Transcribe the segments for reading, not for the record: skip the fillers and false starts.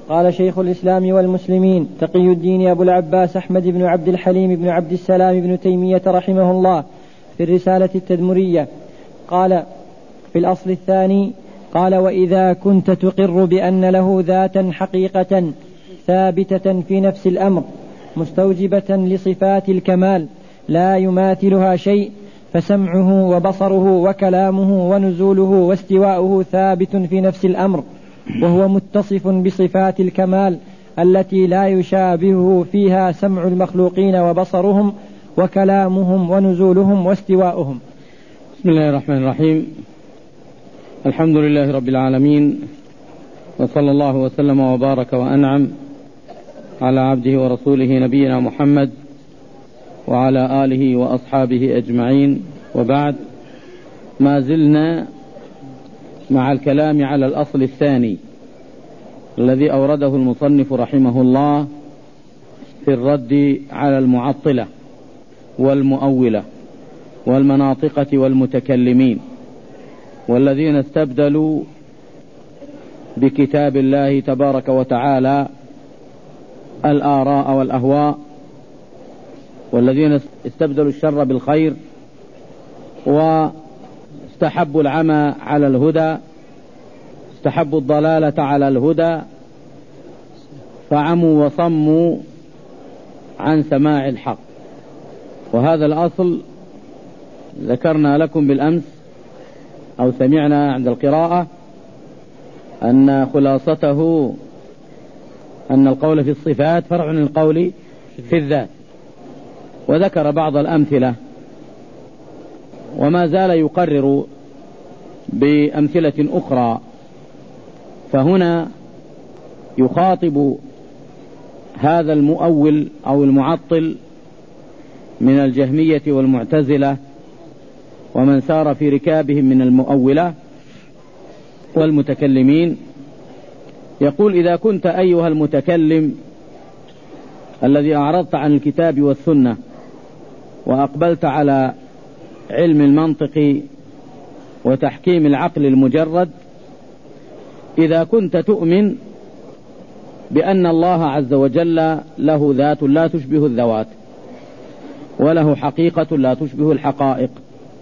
قال شيخ الإسلام والمسلمين تقي الدين أبو العباس أحمد بن عبد الحليم بن عبد السلام بن تيمية رحمه الله في الرسالة التدمرية قال في الأصل الثاني قال: وإذا كنت تقر بأن له ذاتا حقيقة ثابتة في نفس الأمر مستوجبة لصفات الكمال لا يماثلها شيء، فسمعه وبصره وكلامه ونزوله واستواؤه ثابت في نفس الأمر، وهو متصف بصفات الكمال التي لا يشابهه فيها سمع المخلوقين وبصرهم وكلامهم ونزولهم واستواؤهم. بسم الله الرحمن الرحيم. الحمد لله رب العالمين، وصلى الله وسلم وبارك وأنعم على عبده ورسوله نبينا محمد وعلى آله وأصحابه أجمعين، وبعد. ما زلنا مع الكلام على الأصل الثاني الذي أورده المصنف رحمه الله في الرد على المعطلة والمؤولة والمناطقة والمتكلمين، والذين استبدلوا بكتاب الله تبارك وتعالى الآراء والأهواء، والذين استبدلوا الشر بالخير واستحبوا العمى على الهدى، استحبوا الضلالة على الهدى، فعموا وصموا عن سماع الحق. وهذا الأصل ذكرنا لكم بالأمس أو سمعنا عند القراءة أن خلاصته أن القول في الصفات فرع عن القول في الذات، وذكر بعض الأمثلة، وما زال يقرر بأمثلة أخرى. فهنا يخاطب هذا المؤول أو المعطل من الجهمية والمعتزلة ومن سار في ركابهم من المؤولة والمتكلمين، يقول: إذا كنت أيها المتكلم الذي أعرضت عن الكتاب والسنة وأقبلت على علم المنطق وتحكيم العقل المجرد، إذا كنت تؤمن بأن الله عز وجل له ذات لا تشبه الذوات، وله حقيقة لا تشبه الحقائق،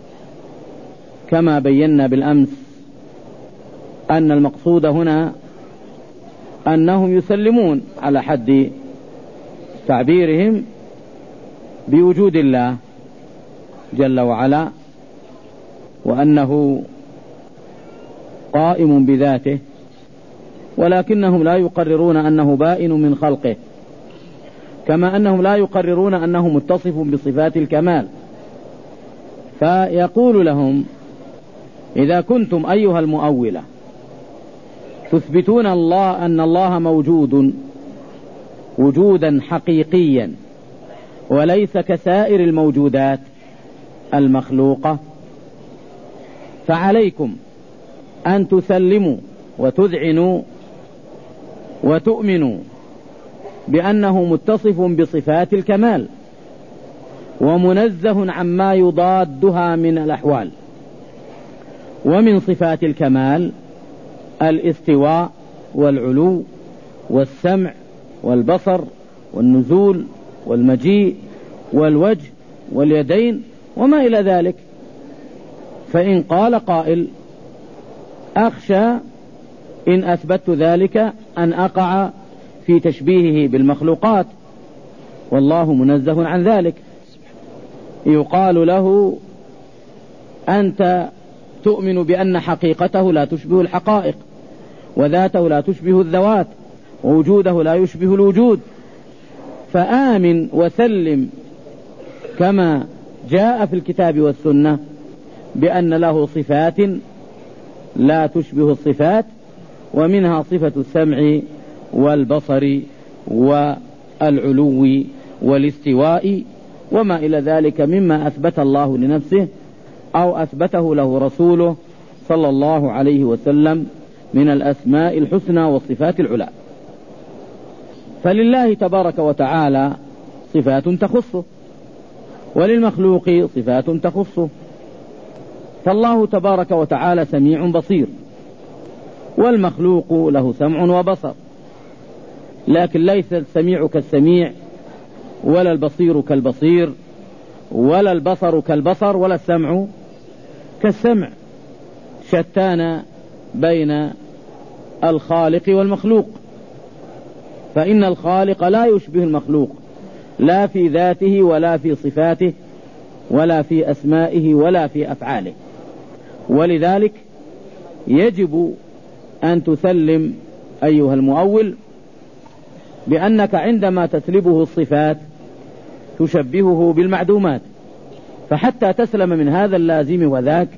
كما بينا بالأمس أن المقصود هنا أنهم يسلمون على حد تعبيرهم بوجود الله جل وعلا، وأنه قائم بذاته، ولكنهم لا يقررون أنه بائن من خلقه، كما أنهم لا يقررون أنه متصف بصفات الكمال. فيقول لهم: إذا كنتم أيها المؤولة تثبتون أن الله موجود وجودا حقيقيا وليس كسائر الموجودات المخلوقة، فعليكم أن تسلموا وتذعنوا وتؤمنوا بأنه متصف بصفات الكمال ومنزه عما يضادها من الأحوال. ومن صفات الكمال الاستواء والعلو والسمع والبصر والنزول والمجيء والوجه واليدين وما إلى ذلك. فإن قال قائل: أخشى إن أثبت ذلك أن أقع في تشبيهه بالمخلوقات، والله منزه عن ذلك، يقال له: أنت تؤمن بأن حقيقته لا تشبه الحقائق، وذاته لا تشبه الذوات، ووجوده لا يشبه الوجود، فآمن وسلم كما جاء في الكتاب والسنة بأن له صفات لا تشبه الصفات، ومنها صفة السمع والبصر والعلو والاستواء وما إلى ذلك مما أثبت الله لنفسه أو أثبته له رسوله صلى الله عليه وسلم من الأسماء الحسنى والصفات العلى. فلله تبارك وتعالى صفات تخصه، وللمخلوق صفات تخصه. فالله تبارك وتعالى سميع بصير، والمخلوق له سمع وبصر، لكن ليس السميع كالسميع، ولا البصير كالبصير، ولا البصر كالبصر، ولا السمع كالسمع. شتان بين الخالق والمخلوق، فإن الخالق لا يشبه المخلوق لا في ذاته ولا في صفاته ولا في أسمائه ولا في أفعاله. ولذلك يجب أن تسلم أيها المؤول بأنك عندما تسلبه الصفات تشبهه بالمعدومات. فحتى تسلم من هذا اللازم وذاك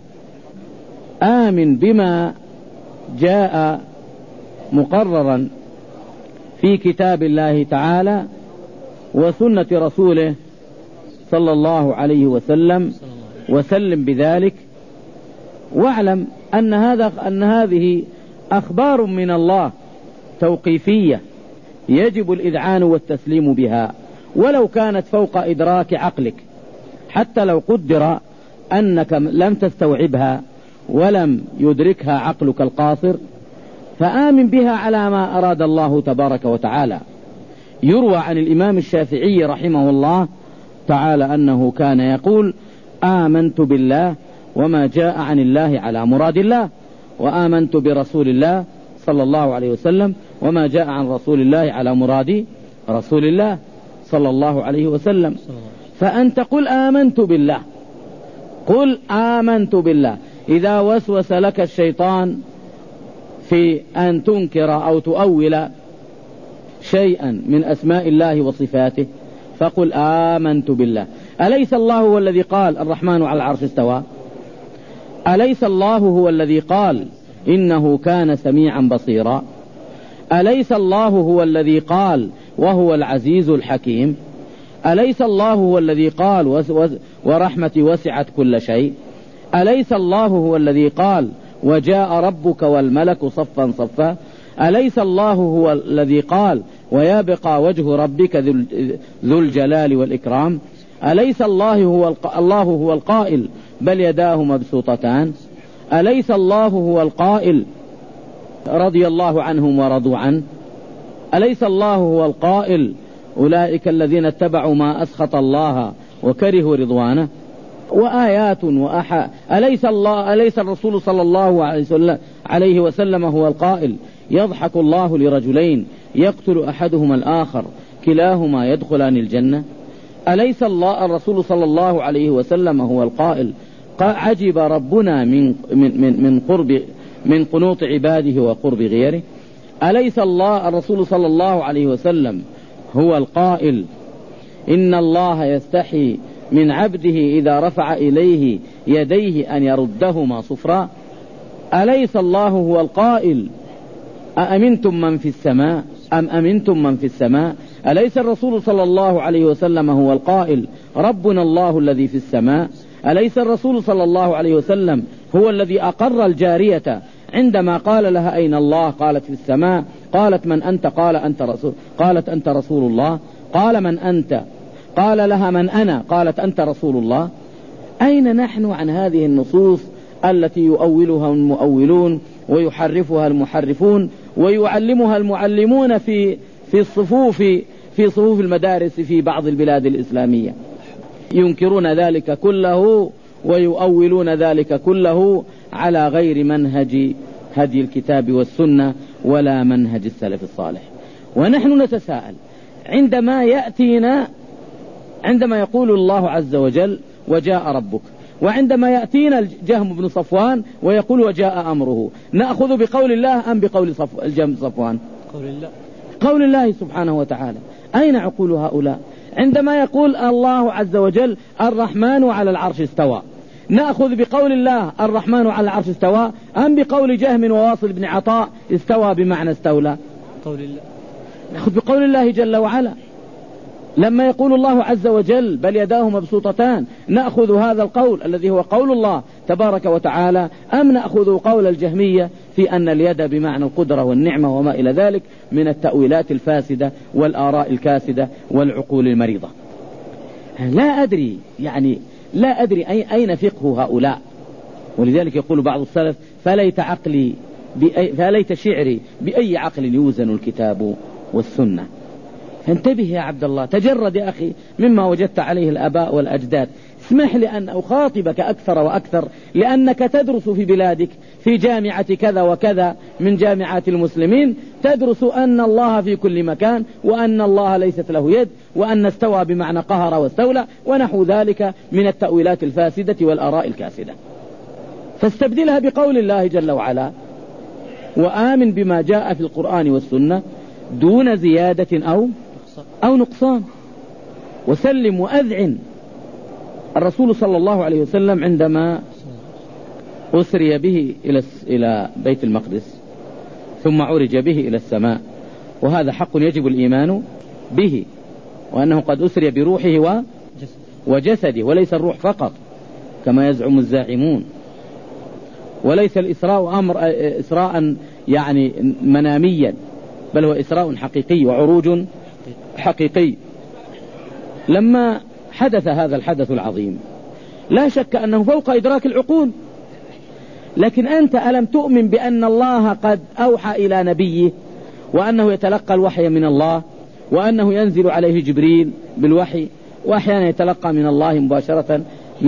آمن بما جاء مقررا في كتاب الله تعالى وسنة رسوله صلى الله عليه وسلم، وسلم بذلك، واعلم أن هذه أخبار من الله توقيفية يجب الإذعان والتسليم بها، ولو كانت فوق إدراك عقلك، حتى لو قدر أنك لم تستوعبها ولم يدركها عقلك القاصر، فآمن بها على ما أراد الله تبارك وتعالى. يروى عن الإمام الشافعي رحمه الله تعالى أنه كان يقول: آمنت بالله وما جاء عن الله على مراد الله، وآمنت برسول الله صلى الله عليه وسلم وما جاء عن رسول الله على مراد رسول الله صلى الله عليه وسلم. فأنت قل آمنت بالله، قل آمنت بالله. إذا وسوس لك الشيطان في أن تنكر أو تؤول شيئا من أسماء الله وصفاته فقل آمنت بالله. أليس الله هو الذي قال الرحمن على العرش استوى؟ أليس الله هو الذي قال إنه كان سميعا بصيرا؟ أليس الله هو الذي قال وهو العزيز الحكيم؟ أليس الله هو الذي قال ورحمتي وسعت كل شيء؟ أليس الله هو الذي قال وجاء ربك والملك صفا صفا؟ أليس الله هو الذي قال ويبقى وجه ربك ذو الجلال والإكرام؟ أليس الله هو القائل بل يداه مبسوطتان؟ أليس الله هو القائل رضي الله عنهم ورضوا عنه؟ أليس الله هو القائل أولئك الذين اتبعوا ما أسخط الله وكرهوا رضوانه؟ وآيات أليس الرسول صلى الله عليه وسلم هو القائل يضحك الله لرجلين يقتل أحدهما الآخر كلاهما يدخلان الجنة؟ أليس الرسول صلى الله عليه وسلم هو القائل عجب ربنا من قنوط عباده وقرب غيره؟ أليس الرسول صلى الله عليه وسلم هو القائل إن الله يستحي من عبده إذا رفع إليه يديه أن يردهما صفرا؟ أليس الله هو القائل أأمنتم من في السماء أم أمنتم من في السماء؟ أليس الرسول صلى الله عليه وسلم هو القائل ربنا الله الذي في السماء؟ أليس الرسول صلى الله عليه وسلم هو الذي أقر الجارية عندما قال لها أين الله؟ قالت في السماء. قالت من أنت؟ قالت أنت رسول الله. قال من أنت؟ قال لها من أنا؟ قالت أنت رسول الله. أين نحن عن هذه النصوص التي يؤولها المؤولون ويحرفها المحرفون ويعلمها المعلمون في صفوف المدارس في بعض البلاد الإسلامية؟ ينكرون ذلك كله ويؤولون ذلك كله على غير منهج هدي الكتاب والسنة ولا منهج السلف الصالح. ونحن نتساءل عندما يقول الله عز وجل وجاء ربك، وعندما يأتينا الجهم بن صفوان ويقول وجاء أمره، نأخذ بقول الله أم بقول الجهم بن صفوان؟ قول الله سبحانه وتعالى. أين عقول هؤلاء؟ عندما يقول الله عز وجل الرحمن على العرش استوى، نأخذ بقول الله الرحمن على العرش استوى أم بقول جهم وواصل بن عطاء استوى بمعنى استولى؟ قول الله. نأخذ بقول الله جل وعلا. لما يقول الله عز وجل بل يداه مبسوطتان، نأخذ هذا القول الذي هو قول الله تبارك وتعالى أم نأخذ قول الجهمية في أن اليد بمعنى القدرة والنعمة وما إلى ذلك من التأويلات الفاسدة والآراء الكاسدة والعقول المريضة؟ لا أدري أين فقه هؤلاء. ولذلك يقول بعض السلف فليت شعري بأي عقل يوزن الكتاب والسنة. انتبه يا عبد الله، تجرد يا أخي مما وجدت عليه الآباء والأجداد. اسمح لي أن أخاطبك أكثر وأكثر، لأنك تدرس في بلادك في جامعة كذا وكذا من جامعات المسلمين، تدرس أن الله في كل مكان، وأن الله ليست له يد، وأن استوى بمعنى قهر واستولى ونحو ذلك من التأويلات الفاسدة والآراء الكاسدة. فاستبدلها بقول الله جل وعلا: وآمن بما جاء في القرآن والسنة دون زيادة أو نقصان، وسلم وأذعن. الرسول صلى الله عليه وسلم عندما أسري به إلى بيت المقدس ثم عرج به إلى السماء، وهذا حق يجب الإيمان به، وأنه قد أسري بروحه وجسده، وليس الروح فقط كما يزعم الزاعمون، وليس الإسراء أمر إسراء يعني مناميا، بل هو إسراء حقيقي وعروج حقيقي. لما حدث هذا الحدث العظيم لا شك أنه فوق إدراك العقول، لكن أنت ألم تؤمن بأن الله قد أوحى إلى نبيه، وأنه يتلقى الوحي من الله، وأنه ينزل عليه جبريل بالوحي، وأحيانا يتلقى من الله مباشرة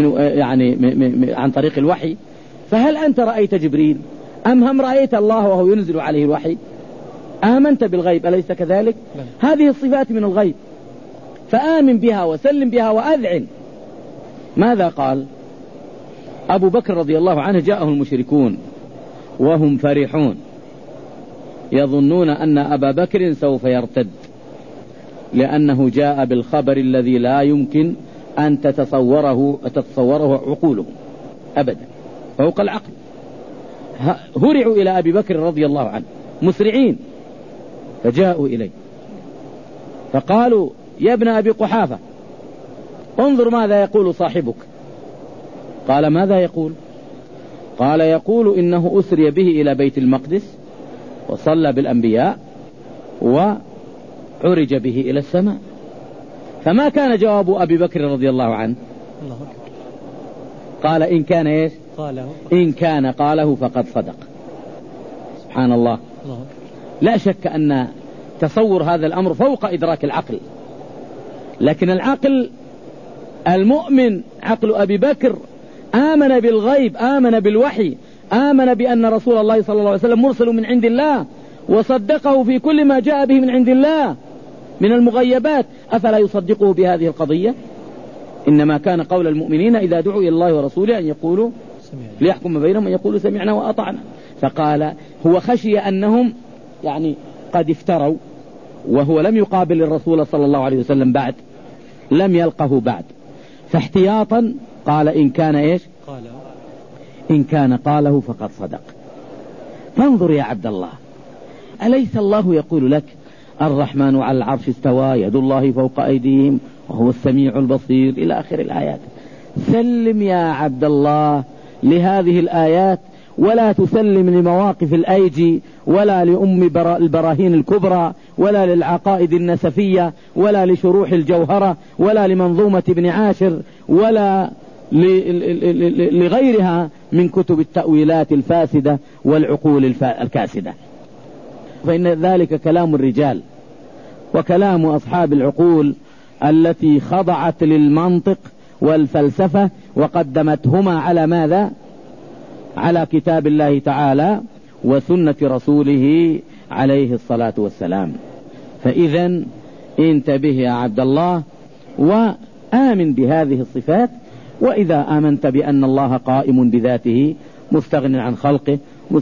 عن طريق الوحي؟ فهل أنت رأيت جبريل أم هم رأيت الله وهو ينزل عليه الوحي؟ آمنت بالغيب أليس كذلك؟ هذه الصفات من الغيب، فآمن بها وسلم بها وأذعن. ماذا قال أبو بكر رضي الله عنه؟ جاءه المشركون وهم فرحون يظنون أن أبا بكر سوف يرتد، لأنه جاء بالخبر الذي لا يمكن أن تتصوره عقوله أبدا، فوق العقل. هرعوا إلى أبي بكر رضي الله عنه مسرعين، فجاءوا إليه فقالوا: يا ابن أبي قحافة، انظر ماذا يقول صاحبك. قال: ماذا يقول؟ قال: يقول إنه أسري به إلى بيت المقدس وصلى بالأنبياء وعرج به إلى السماء. فما كان جواب أبي بكر رضي الله عنه؟ قال: إن كان إيش؟ إن كان قاله فقد صدق. سبحان الله. لا شك أن تصور هذا الأمر فوق إدراك العقل، لكن العقل المؤمن عقل أبي بكر آمن بالغيب، آمن بالوحي، آمن بأن رسول الله صلى الله عليه وسلم مرسل من عند الله، وصدقه في كل ما جاء به من عند الله من المغيبات. أفلا يصدقه بهذه القضية؟ إنما كان قول المؤمنين إذا دعوا إلى الله ورسوله أن يقولوا ليحكم بينهم أن يقولوا سمعنا وأطعنا. فقال هو خشي أنهم قد افتروا، وهو لم يقابل الرسول صلى الله عليه وسلم بعد، لم يلقه بعد، فاحتياطا قال: إن كان إيش؟ إن كان قاله فقد صدق. فانظر يا عبد الله، أليس الله يقول لك: الرحمن على العرش استوى، يد الله فوق أيديهم، وهو السميع البصير، إلى آخر الآيات. سلم يا عبد الله لهذه الآيات، ولا تسلم لمواقف الأيجي، ولا لأم البراهين الكبرى، ولا للعقائد النسفية، ولا لشروح الجوهرة، ولا لمنظومة ابن عاشر، ولا لغيرها من كتب التأويلات الفاسدة والعقول الكاسدة، فإن ذلك كلام الرجال وكلام أصحاب العقول التي خضعت للمنطق والفلسفة وقدمتهما على ماذا؟ على كتاب الله تعالى وسنة رسوله عليه الصلاة والسلام. فإذا انتبه يا عبد الله وآمن بهذه الصفات. وإذا آمنت بأن الله قائم بذاته مستغن عن خلقه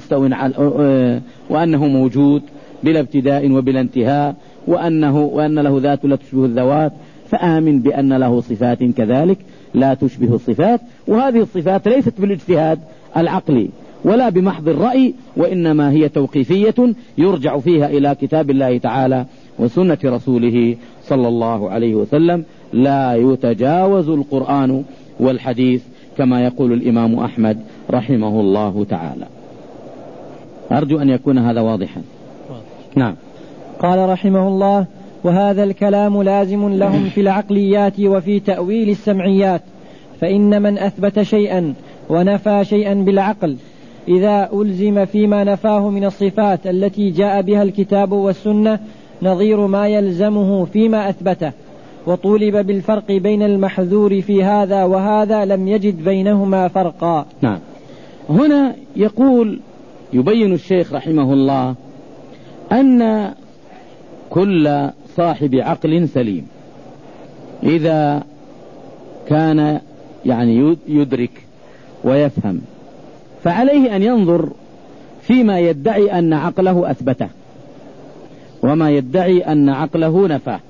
وأنه موجود بلا ابتداء وبلا انتهاء، وأن له ذات لا تشبه الذوات، فآمن بأن له صفات كذلك لا تشبه الصفات. وهذه الصفات ليست بالاجتهاد العقلي ولا بمحض الرأي، وإنما هي توقيفية يرجع فيها إلى كتاب الله تعالى وسنة رسوله صلى الله عليه وسلم. لا يتجاوز القرآن والحديث كما يقول الإمام أحمد رحمه الله تعالى. أرجو أن يكون هذا واضحا. نعم. قال رحمه الله: وهذا الكلام لازم لهم في العقليات وفي تأويل السمعيات، فإن من أثبت شيئا ونفى شيئا بالعقل إذا ألزم فيما نفاه من الصفات التي جاء بها الكتاب والسنة نظير ما يلزمه فيما أثبته، وطولب بالفرق بين المحذور في هذا وهذا لم يجد بينهما فرقا. نعم. هنا يبين الشيخ رحمه الله أن كل صاحب عقل سليم إذا كان يدرك ويفهم فعليه أن ينظر فيما يدعي أن عقله أثبته وما يدعي أن عقله نفاه،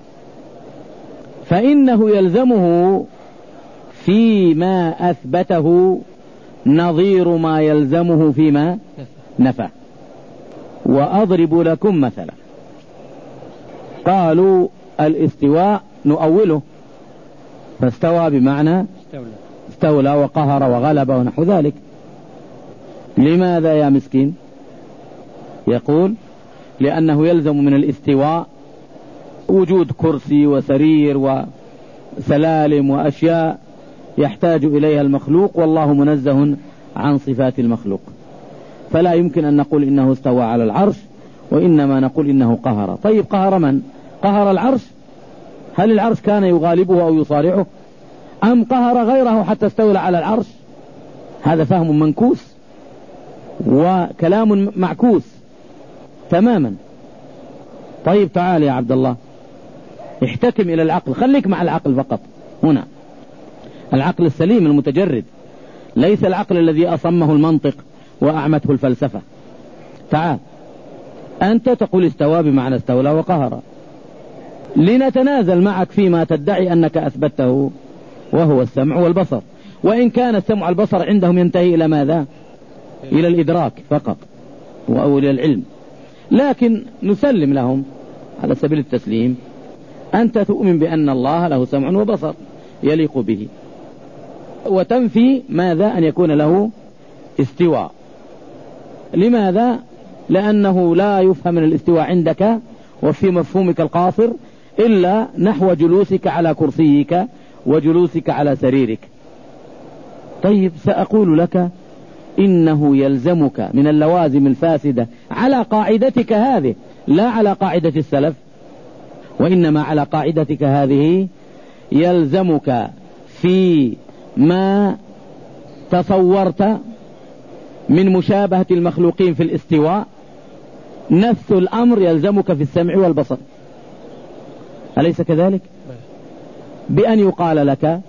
فإنه يلزمه فيما أثبته نظير ما يلزمه فيما نفاه. وأضرب لكم مثلا، قالوا الاستواء نؤوله، فاستوى بمعنى استولى وقهر وغلب ونحو ذلك. لماذا يا مسكين؟ يقول لأنه يلزم من الاستواء وجود كرسي وسرير وسلالم وأشياء يحتاج إليها المخلوق، والله منزه عن صفات المخلوق، فلا يمكن أن نقول إنه استوى على العرش، وإنما نقول إنه قهر. طيب قهر من؟ قهر العرش؟ هل العرش كان يغالبه أو يصارعه، أم قهر غيره حتى استولى على العرش؟ هذا فهم منكوس وكلام معكوس تماما. طيب تعال يا عبد الله، احتكم إلى العقل، خليك مع العقل فقط هنا، العقل السليم المتجرد، ليس العقل الذي أصمه المنطق وأعمته الفلسفة. تعال أنت تقول استوى بمعنى استولى وقهر، لنتنازل معك فيما تدعي أنك أثبته وهو السمع والبصر، وإن كان السمع والبصر عندهم ينتهي إلى ماذا؟ إلى الإدراك فقط أو إلى العلم، لكن نسلم لهم على سبيل التسليم. أنت تؤمن بأن الله له سمع وبصر يليق به، وتنفي ماذا؟ أن يكون له استواء. لماذا؟ لأنه لا يفهم من الاستواء عندك وفي مفهومك القاصر إلا نحو جلوسك على كرسيك وجلوسك على سريرك. طيب سأقول لك إنه يلزمك من اللوازم الفاسدة على قاعدتك هذه، لا على قاعدة السلف، وإنما على قاعدتك هذه، يلزمك في ما تصورت من مشابهة المخلوقين في الاستواء نفس الأمر يلزمك في السمع والبصر، أليس كذلك؟ بأن يقال لك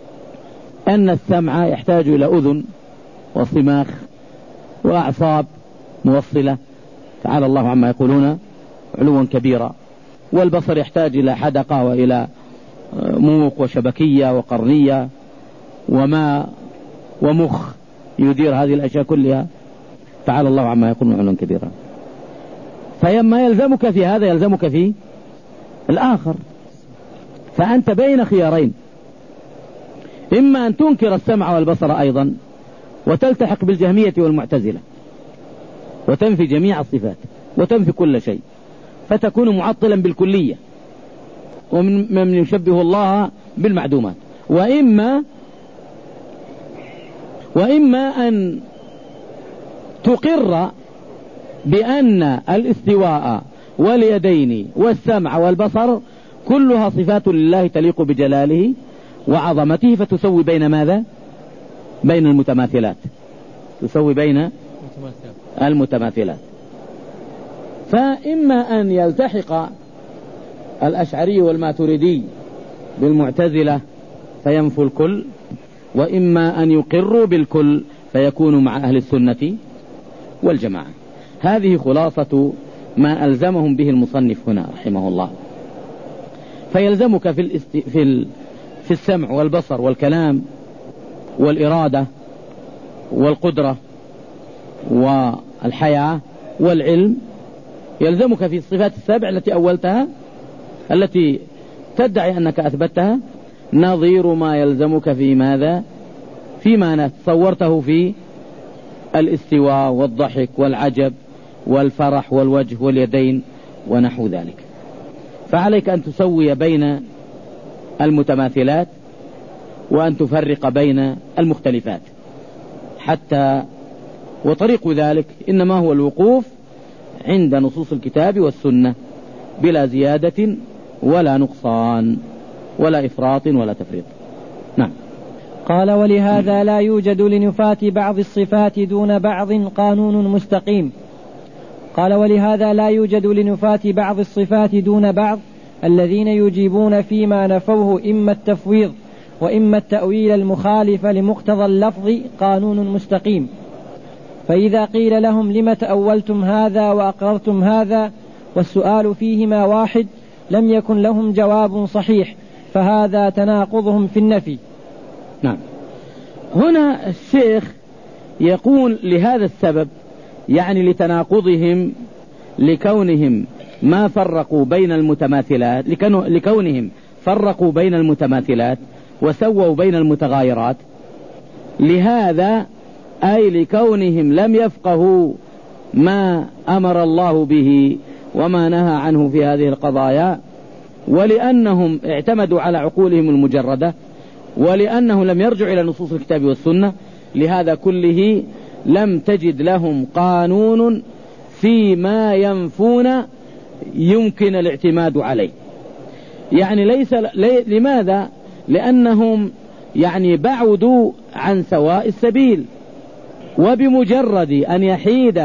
أن السمع يحتاج إلى أذن وصماخ وأعصاب موصلة، تعالى الله عما يقولون علوا كبيرا، والبصر يحتاج إلى حدقة وإلى موق وشبكية وقرنية وما ومخ يدير هذه الأشياء كلها، تعالى الله عما يقولون علوا كبيرا. فيما يلزمك في هذا يلزمك في الآخر، فأنت بين خيارين، إما أن تنكر السمع والبصر أيضا وتلتحق بالجهمية والمعتزلة وتنفي جميع الصفات وتنفي كل شيء، فتكون معطلا بالكلية ومن يشبه الله بالمعدومات، وإما أن تقر بأن الاستواء واليدين والسمع والبصر كلها صفات لله تليق بجلاله وعظمته، فتسوي بين ماذا؟ بين المتماثلات، تسوي بين المتماثلات. فإما أن يلتحق الأشعري والماتريدي بالمعتزلة فينفوا الكل، وإما أن يقروا بالكل فيكونوا مع أهل السنة والجماعة. هذه خلاصة ما ألزمهم به المصنف هنا رحمه الله. فيلزمك في السمع والبصر والكلام والإرادة والقدرة والحياة والعلم، يلزمك في الصفات السبع التي أولتها التي تدعي أنك أثبتها نظير ما يلزمك في ماذا؟ فيما تصورته في الاستواء والضحك والعجب والفرح والوجه واليدين ونحو ذلك. فعليك أن تسوي بين المتماثلات وأن تفرق بين المختلفات، وطريق ذلك إنما هو الوقوف عند نصوص الكتاب والسنة بلا زيادة ولا نقصان ولا إفراط ولا تفريط. نعم. قال ولهذا لا يوجد لنفاة بعض الصفات دون بعض قانون مستقيم. قال ولهذا لا يوجد لنفاة بعض الصفات دون بعض الذين يجيبون فيما نفوه إما التفويض وإما التأويل المخالف لمقتضى اللفظ قانون مستقيم. فإذا قيل لهم لم تأولتم هذا وأقررتم هذا والسؤال فيهما واحد لم يكن لهم جواب صحيح، فهذا تناقضهم في النفي. نعم. هنا الشيخ يقول لهذا السبب، يعني لتناقضهم، لكونهم ما فرقوا بين المتماثلات، لكونهم فرقوا بين المتماثلات وسووا بين المتغايرات، لهذا أي لكونهم لم يفقهوا ما أمر الله به وما نهى عنه في هذه القضايا، ولأنهم اعتمدوا على عقولهم المجردة، ولأنه لم يرجعوا إلى نصوص الكتاب والسنة، لهذا كله لم تجد لهم قانون فيما ينفون يمكن الاعتماد عليه. يعني لماذا؟ لأنهم يعني بعدوا عن سواء السبيل، وبمجرد أن يحيد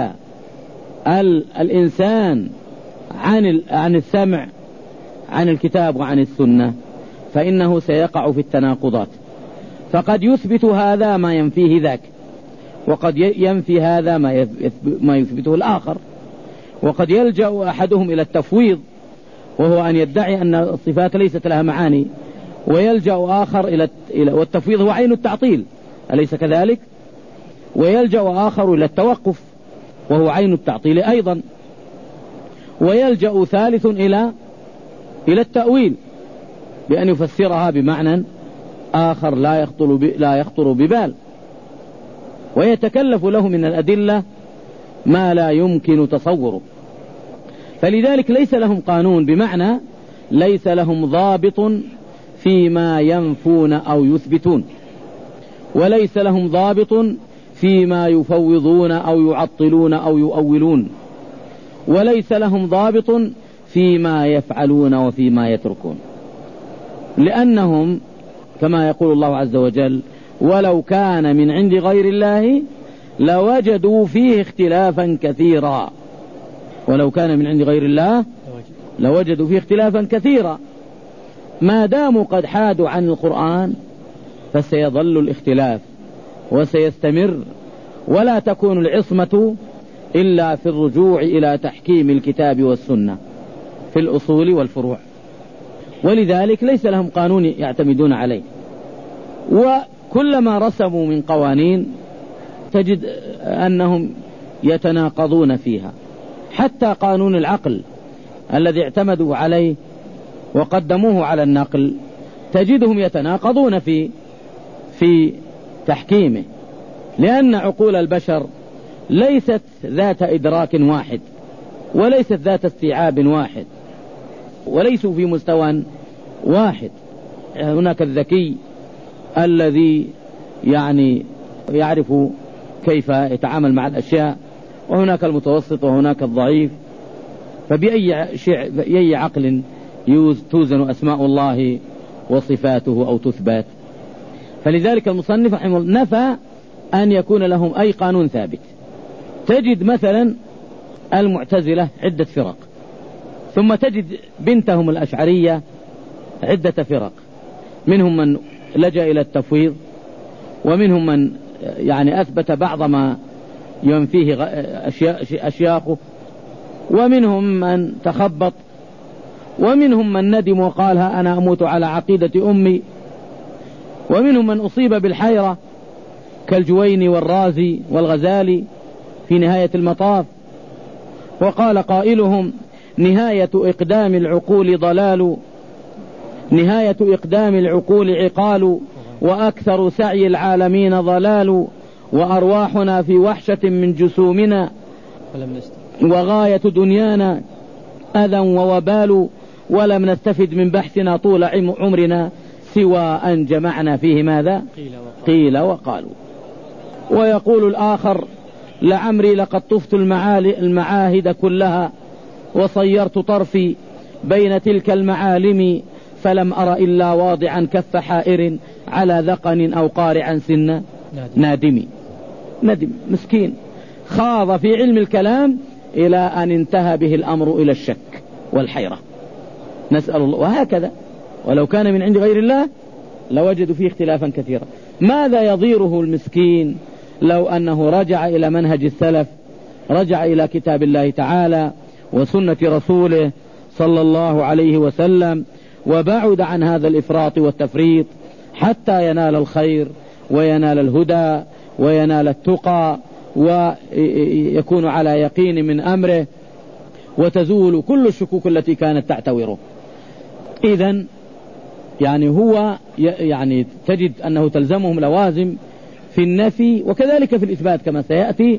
الإنسان عن السمع عن الكتاب وعن السنة فإنه سيقع في التناقضات، فقد يثبت هذا ما ينفيه ذاك، وقد ينفي هذا ما يثبته الآخر، وقد يلجأ أحدهم إلى التفويض وهو أن يدعي أن الصفات ليست لها معاني، ويلجأ آخر والتفويض هو عين التعطيل أليس كذلك؟ ويلجأ آخر إلى التوقف وهو عين التعطيل أيضا، ويلجأ ثالث إلى التأويل بأن يفسرها بمعنى آخر لا يخطر ببال، ويتكلف له من الأدلة ما لا يمكن تصوره. فلذلك ليس لهم قانون، بمعنى ليس لهم ضابط فيما ينفون أو يثبتون، وليس لهم ضابط فيما يفوضون أو يعطلون أو يؤولون، وليس لهم ضابط فيما يفعلون وفيما يتركون، لأنهم كما يقول الله عز وجل ولو كان من عند غير الله لوجدوا فيه اختلافا كثيرا، ولو كان من عند غير الله لوجدوا فيه اختلافا كثيرا. ما داموا قد حادوا عن القرآن فسيظل الاختلاف وسيستمر، ولا تكون العصمة إلا في الرجوع إلى تحكيم الكتاب والسنة في الأصول والفروع، ولذلك ليس لهم قانون يعتمدون عليه. وكلما رسموا من قوانين تجد أنهم يتناقضون فيها، حتى قانون العقل الذي اعتمدوا عليه وقدموه على النقل تجدهم يتناقضون في تحكيمه، لأن عقول البشر ليست ذات إدراك واحد، وليست ذات استيعاب واحد، وليسوا في مستوى واحد. هناك الذكي الذي يعني يعرف كيف يتعامل مع الأشياء، وهناك المتوسط، وهناك الضعيف. فبأي عقل توزن أسماء الله وصفاته أو تثبت؟ فلذلك المصنف رحمه الله نفى أن يكون لهم أي قانون ثابت. تجد مثلا المعتزلة عدة فرق، ثم تجد بنتهم الأشعرية عدة فرق، منهم من لجأ إلى التفويض، ومنهم من يعني أثبت بعض ما ينفيه أشياخه، ومنهم من تخبط، ومنهم من ندم وقال أنا أموت على عقيدة أمي، ومنهم من أصيب بالحيرة كالجويني والرازي والغزالي في نهاية المطاف، وقال قائلهم نهاية إقدام العقول ضلال، نهاية إقدام العقول عقال، وأكثر سعي العالمين ضلال، وأرواحنا في وحشة من جسومنا، وغاية دنيانا أذى ووبال، ولم نستفد من بحثنا طول عمرنا سوى أن جمعنا فيه ماذا؟ قيل وقالوا. ويقول الآخر لعمري لقد طفت المعاهد كلها، وصيرت طرفي بين تلك المعالم فلم أر إلا واضعا كف حائر على ذقن أو قارعا سن ندم مسكين خاض في علم الكلام إلى أن انتهى به الأمر إلى الشك والحيرة. نسأل الله. وهكذا ولو كان من عند غير الله لوجدوا فيه اختلافا كثيرا. ماذا يضيره المسكين لو أنه رجع إلى منهج السلف، رجع إلى كتاب الله تعالى وسنة رسوله صلى الله عليه وسلم، وبعد عن هذا الإفراط والتفريط حتى ينال الخير وينال الهدى وينال التقى ويكون على يقين من أمره وتزول كل الشكوك التي كانت تعتوره. إذن يعني هو يعني تجد أنه تلزمهم لوازم في النفي وكذلك في الإثبات كما سيأتي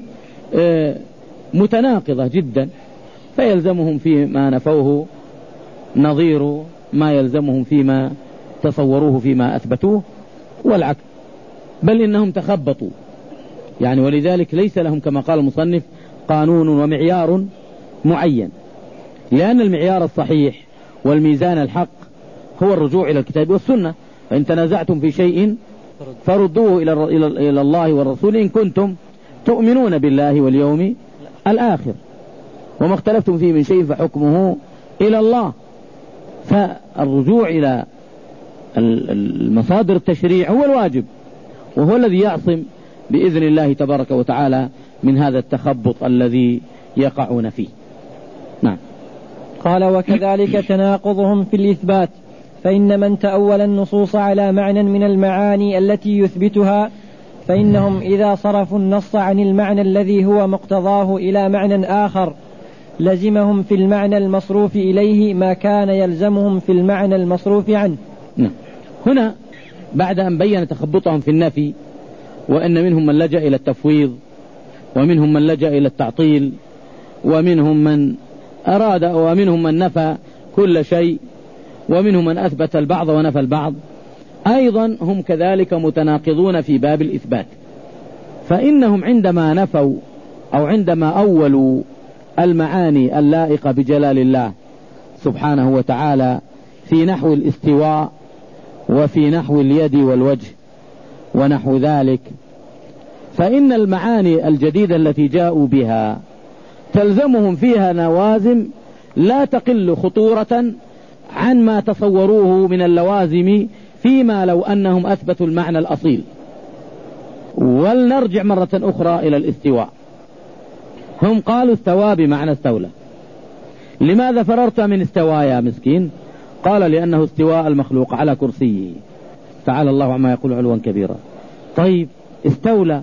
متناقضة جدا، فيلزمهم فيما نفوه نظير ما يلزمهم فيما تصوروه فيما أثبتوه والعكس، بل إنهم تخبطوا يعني. ولذلك ليس لهم كما قال المصنف قانون ومعيار معين، لأن المعيار الصحيح والميزان الحق هو الرجوع إلى الكتاب والسنة. فإن تنازعتم في شيء فردوه إلى الله والرسول إن كنتم تؤمنون بالله واليوم الآخر، وما اختلفتم فيه من شيء فحكمه إلى الله. فالرجوع إلى المصادر التشريع هو الواجب، وهو الذي يعصم بإذن الله تبارك وتعالى من هذا التخبط الذي يقعون فيه. نعم. قال وكذلك تناقضهم في الإثبات، فإن من تأول النصوص على معنى من المعاني التي يثبتها فإنهم إذا صرفوا النص عن المعنى الذي هو مقتضاه إلى معنى آخر لزمهم في المعنى المصروف إليه ما كان يلزمهم في المعنى المصروف عنه. هنا بعد أن بين تخبطهم في النفي وأن منهم من لجأ إلى التفويض ومنهم من لجأ إلى التعطيل ومنهم من أراد ومنهم من نفى كل شيء ومنهم من أثبت البعض ونفى البعض، أيضا هم كذلك متناقضون في باب الإثبات. فإنهم عندما نفوا أو عندما أولوا المعاني اللائقة بجلال الله سبحانه وتعالى في نحو الاستواء وفي نحو اليد والوجه ونحو ذلك، فإن المعاني الجديدة التي جاءوا بها تلزمهم فيها نوازم لا تقل خطورة عن ما تصوروه من اللوازم فيما لو أنهم أثبتوا المعنى الأصيل. ولنرجع مرة أخرى إلى الاستواء. هم قالوا استوى بمعنى استولى. لماذا فررت من استوى يا مسكين؟ قال لأنه استواء المخلوق على كرسيه تعالى الله عما يقول علوا كبيرا. طيب استولى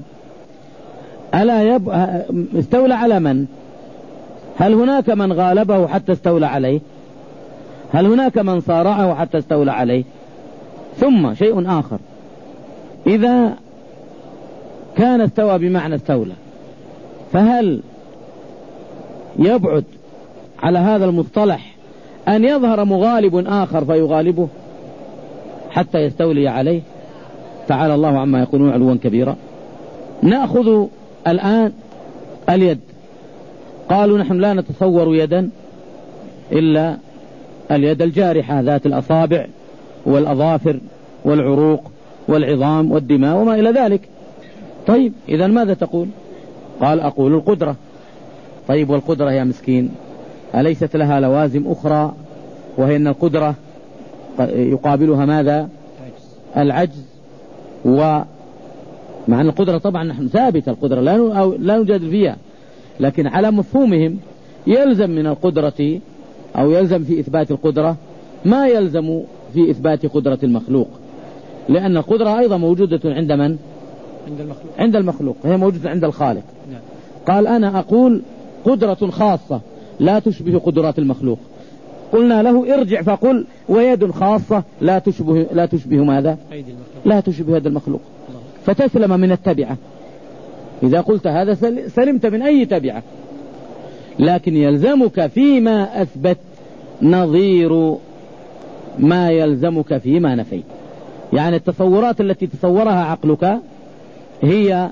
استولى على من؟ هل هناك من غالبه حتى استولى عليه؟ هل هناك من صارعه حتى استولى عليه؟ ثم شيء آخر، إذا كان استوى بمعنى استولى فهل يبعد على هذا المصطلح أن يظهر مغالب آخر فيغالبه حتى يستولي عليه؟ تعالى الله عما يقولون علوا كبيرا. نأخذ الآن اليد. قالوا نحن لا نتصور يدا إلا اليد الجارحة ذات الأصابع والأظافر والعروق والعظام والدماء وما إلى ذلك. طيب إذا ماذا تقول؟ قال أقول القدرة. طيب والقدرة يا مسكين أليست لها لوازم أخرى، وهي أن القدرة يقابلها ماذا؟ العجز. ومع أن القدرة طبعا نحن ثابت القدرة لا نجادل فيها، لكن على مفهومهم يلزم من القدرة أو يلزم في إثبات القدرة ما يلزم في إثبات قدرة المخلوق، لأن القدرة أيضا موجودة عند من؟ عند المخلوق، هي موجودة عند الخالق. قال أنا أقول قدرة خاصة لا تشبه قدرات المخلوق. قلنا له ارجع فقل ويد خاصة لا تشبه ماذا؟ لا تشبه هذا المخلوق، فتسلم من التبعة. إذا قلت هذا سلمت من أي تبعة، لكن يلزمك فيما أثبت نظير ما يلزمك فيما نفيت. يعني التصورات التي تصورها عقلك هي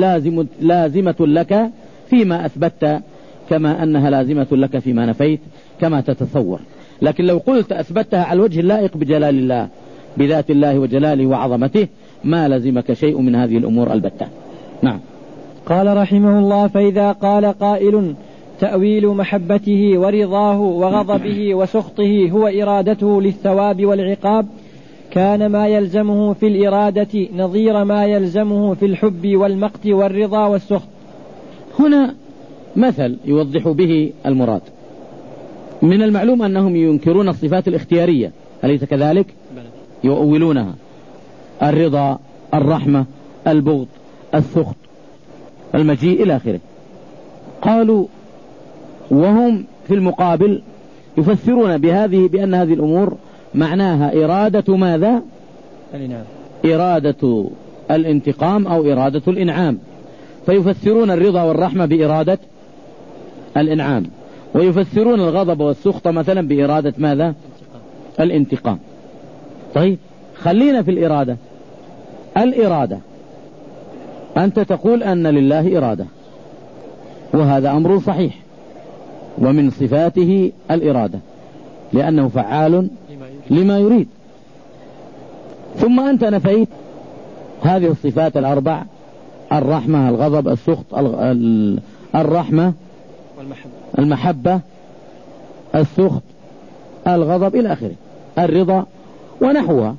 لازمة لك فيما أثبت كما أنها لازمة لك فيما نفيت. كما تتصور. لكن لو قلت أثبتها على الوجه اللائق بجلال الله بذات الله وجلاله وعظمته ما لزمك شيء من هذه الأمور البتة. نعم. قال رحمه الله: فإذا قال قائل: تأويل محبته ورضاه وغضبه وسخطه هو إرادته للثواب والعقاب، كان ما يلزمه في الإرادة نظير ما يلزمه في الحب والمقت والرضا والسخط. هنا مثل يوضح به المراد. من المعلوم أنهم ينكرون الصفات الاختيارية، أليس كذلك؟ يؤولونها: الرضا، الرحمة، البغض، السخط، المجيء إلى آخره. قالوا وهم في المقابل يفسرون بأن هذه الأمور معناها إرادة ماذا؟ الإنعام. إرادة الانتقام أو إرادة الإنعام، فيفسرون الرضا والرحمة بإرادة الإنعام، ويفسرون الغضب والسخط مثلا بإرادة ماذا؟ الانتقام. طيب خلينا في الإرادة. الإرادة أنت تقول أن لله إرادة، وهذا أمر صحيح، ومن صفاته الإرادة لأنه فعال لما يريد. ثم أنت نفيت هذه الصفات الأربع: الرحمة، الغضب، السخط، الرحمة، المحبة، السخط، الغضب إلى آخره، الرضا ونحوها،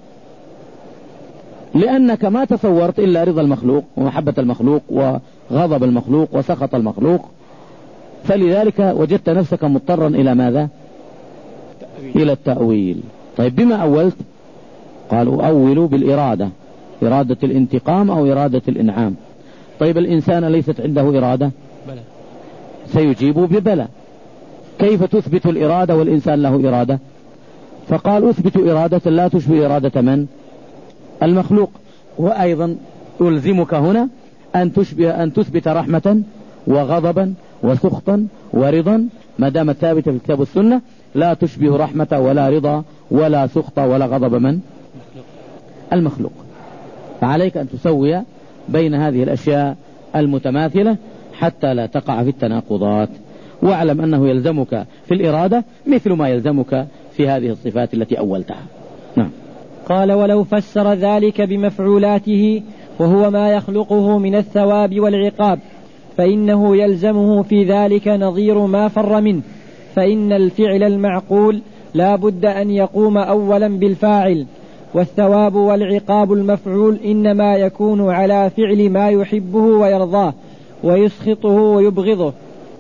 لأنك ما تصورت إلا رضا المخلوق ومحبة المخلوق وغضب المخلوق وسخط المخلوق، فلذلك وجدت نفسك مضطرا إلى ماذا؟ إلى التأويل. طيب بما أولت؟ قالوا أولوا بالإرادة، إرادة الانتقام أو إرادة الإنعام. طيب الإنسان ليست عنده إرادة؟ بلى. سيجيب ببلى. كيف تثبت الإرادة والإنسان له إرادة؟ فقال أثبت إرادة لا تشبه إرادة من؟ المخلوق. وأيضا ألزمك هنا أن تثبت رحمة وغضبا وسخطا ورضا، ما دامت ثابتة في الكتاب والسنة، لا تشبه رحمة ولا رضا ولا سخط ولا غضب من؟ المخلوق. فعليك أن تسوي بين هذه الأشياء المتماثلة حتى لا تقع في التناقضات، واعلم أنه يلزمك في الإرادة مثل ما يلزمك في هذه الصفات التي أولتها. نعم. قال: ولو فسر ذلك بمفعولاته وهو ما يخلقه من الثواب والعقاب فإنه يلزمه في ذلك نظير ما فر منه، فإن الفعل المعقول لا بد أن يقوم أولا بالفاعل، والثواب والعقاب المفعول إنما يكون على فعل ما يحبه ويرضاه ويسخطه ويبغضه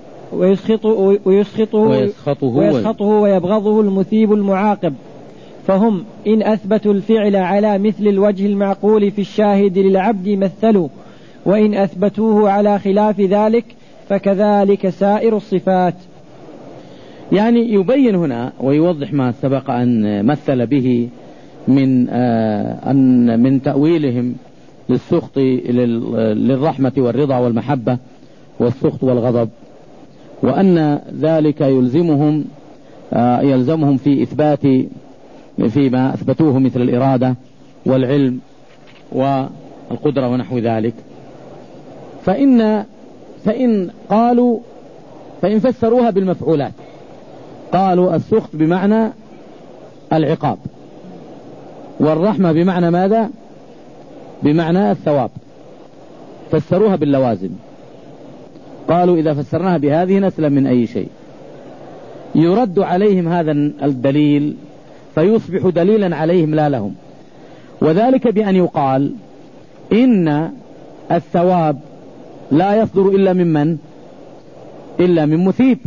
ويسخطه ويبغضه المثيب المعاقب. فهم إن أثبتوا الفعل على مثل الوجه المعقول في الشاهد للعبد مثلوا، وإن أثبتوه على خلاف ذلك فكذلك سائر الصفات. يعني يبين هنا ويوضح ما سبق أن مثل به من تأويلهم للسخط للرحمة والرضا والمحبة والسخط والغضب، وأن ذلك يلزمهم في إثبات فيما أثبتوه مثل الإرادة والعلم والقدرة ونحو ذلك. فإن فسروها بالمفعولات قالوا السخط بمعنى العقاب، والرحمة بمعنى ماذا؟ بمعنى الثواب، فسروها باللوازم. قالوا إذا فسرناها بهذه نسلم من أي شيء. يرد عليهم هذا الدليل فيصبح دليلا عليهم لا لهم، وذلك بأن يقال إن الثواب لا يصدر إلا ممن؟ إلا من مثيب،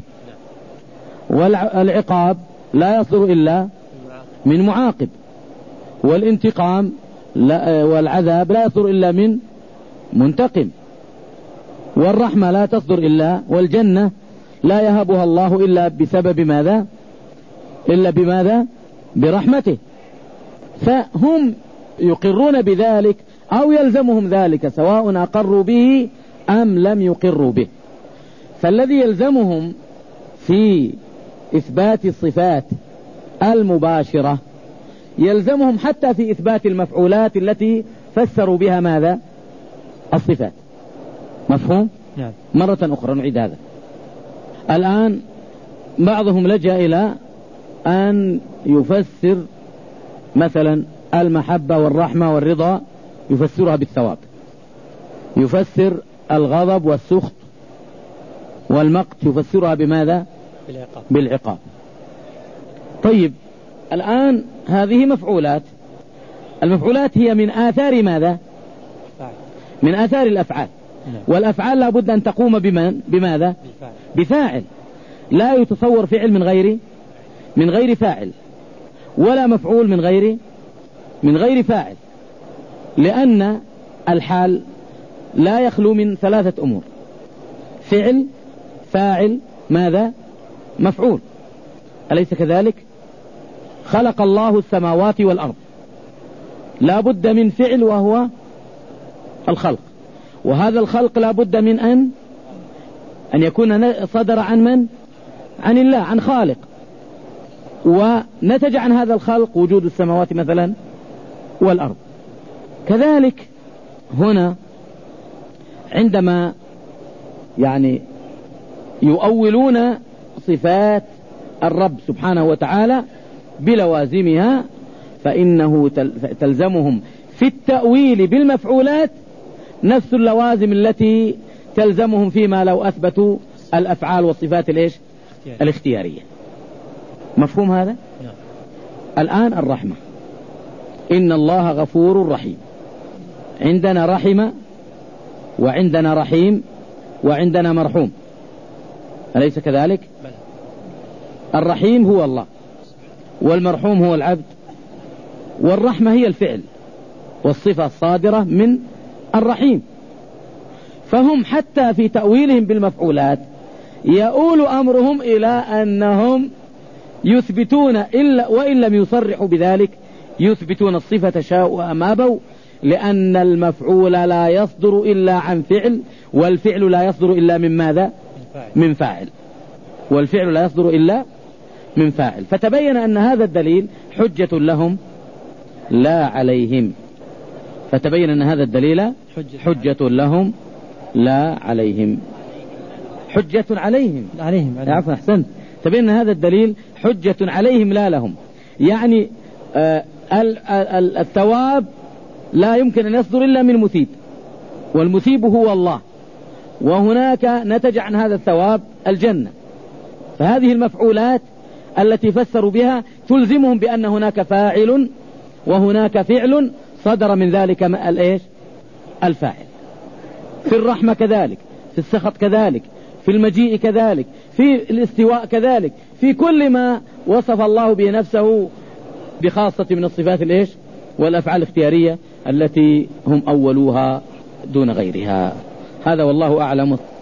والعقاب لا يصدر إلا من معاقب، والانتقام والعذاب لا يصدر إلا من منتقم، والرحمة لا تصدر إلا، والجنة لا يهبها الله إلا بسبب ماذا؟ إلا بماذا؟ برحمته. فهم يقرون بذلك أو يلزمهم ذلك سواء أقروا به أم لم يقروا به. فالذي يلزمهم في إثبات الصفات المباشرة يلزمهم حتى في إثبات المفعولات التي فسروا بها ماذا؟ الصفات. مفهوم؟ نعم. مرة أخرى نعيد هذا. الآن بعضهم لجأ إلى أن يفسر مثلا المحبة والرحمة والرضا، يفسرها بالثواب، يفسر الغضب والسخط والمقت يفسرها بماذا؟ بالعقاب. طيب الآن هذه مفعولات، المفعولات هي من آثار ماذا؟ من آثار الأفعال، والأفعال لا بد أن تقوم بماذا؟ بفاعل. لا يتصور فعل من غير فاعل، ولا مفعول من غير فاعل، لأن الحال لا يخلو من ثلاثة أمور: فعل، فاعل، ماذا؟ مفعول. أليس كذلك؟ خلق الله السماوات والأرض، لا بد من فعل وهو الخلق، وهذا الخلق لا بد من أن يكون صدر عن من؟ عن الله، عن خالق، ونتج عن هذا الخلق وجود السماوات مثلا والأرض. كذلك هنا عندما يعني يؤولون صفات الرب سبحانه وتعالى بلوازمها، فإنه تلزمهم في التأويل بالمفعولات نفس اللوازم التي تلزمهم فيما لو أثبتوا الأفعال والصفات الاختيارية. مفهوم هذا؟ الآن الرحمة، إن الله غفور رحيم. عندنا رحمة وعندنا رحيم وعندنا مرحوم، أليس كذلك؟ الرحيم هو الله، والمرحوم هو العبد، والرحمة هي الفعل والصفة الصادرة من الرحيم. فهم حتى في تأويلهم بالمفعولات يؤول أمرهم إلى أنهم يثبتون إلا وإن لم يصرحوا بذلك يثبتون الصفة شاءوا أم أبوا، لأن المفعول لا يصدر إلا عن فعل، والفعل لا يصدر إلا من ماذا؟ من فاعل، والفعل لا يصدر إلا من فاعل. فتبين أن هذا الدليل حجة لهم لا عليهم، فتبين أن هذا الدليل حجة لهم لا عليهم. حجة عليهم عفوا أحسنت. تبين أن هذا الدليل حجة عليهم لا لهم، يعني الثواب لا يمكن أن يصدر إلا من مثيب، والمثيب هو الله، وهناك نتج عن هذا الثواب الجنة. فهذه المفعولات التي فسروا بها تلزمهم بأن هناك فاعل وهناك فعل صدر من ذلك الفاعل. في الرحمة كذلك، في السخط كذلك، في المجيء كذلك، في الاستواء كذلك، في كل ما وصف الله به نفسه بخاصة من الصفات والأفعال الاختيارية التي هم أولوها دون غيرها. هذا والله أعلم.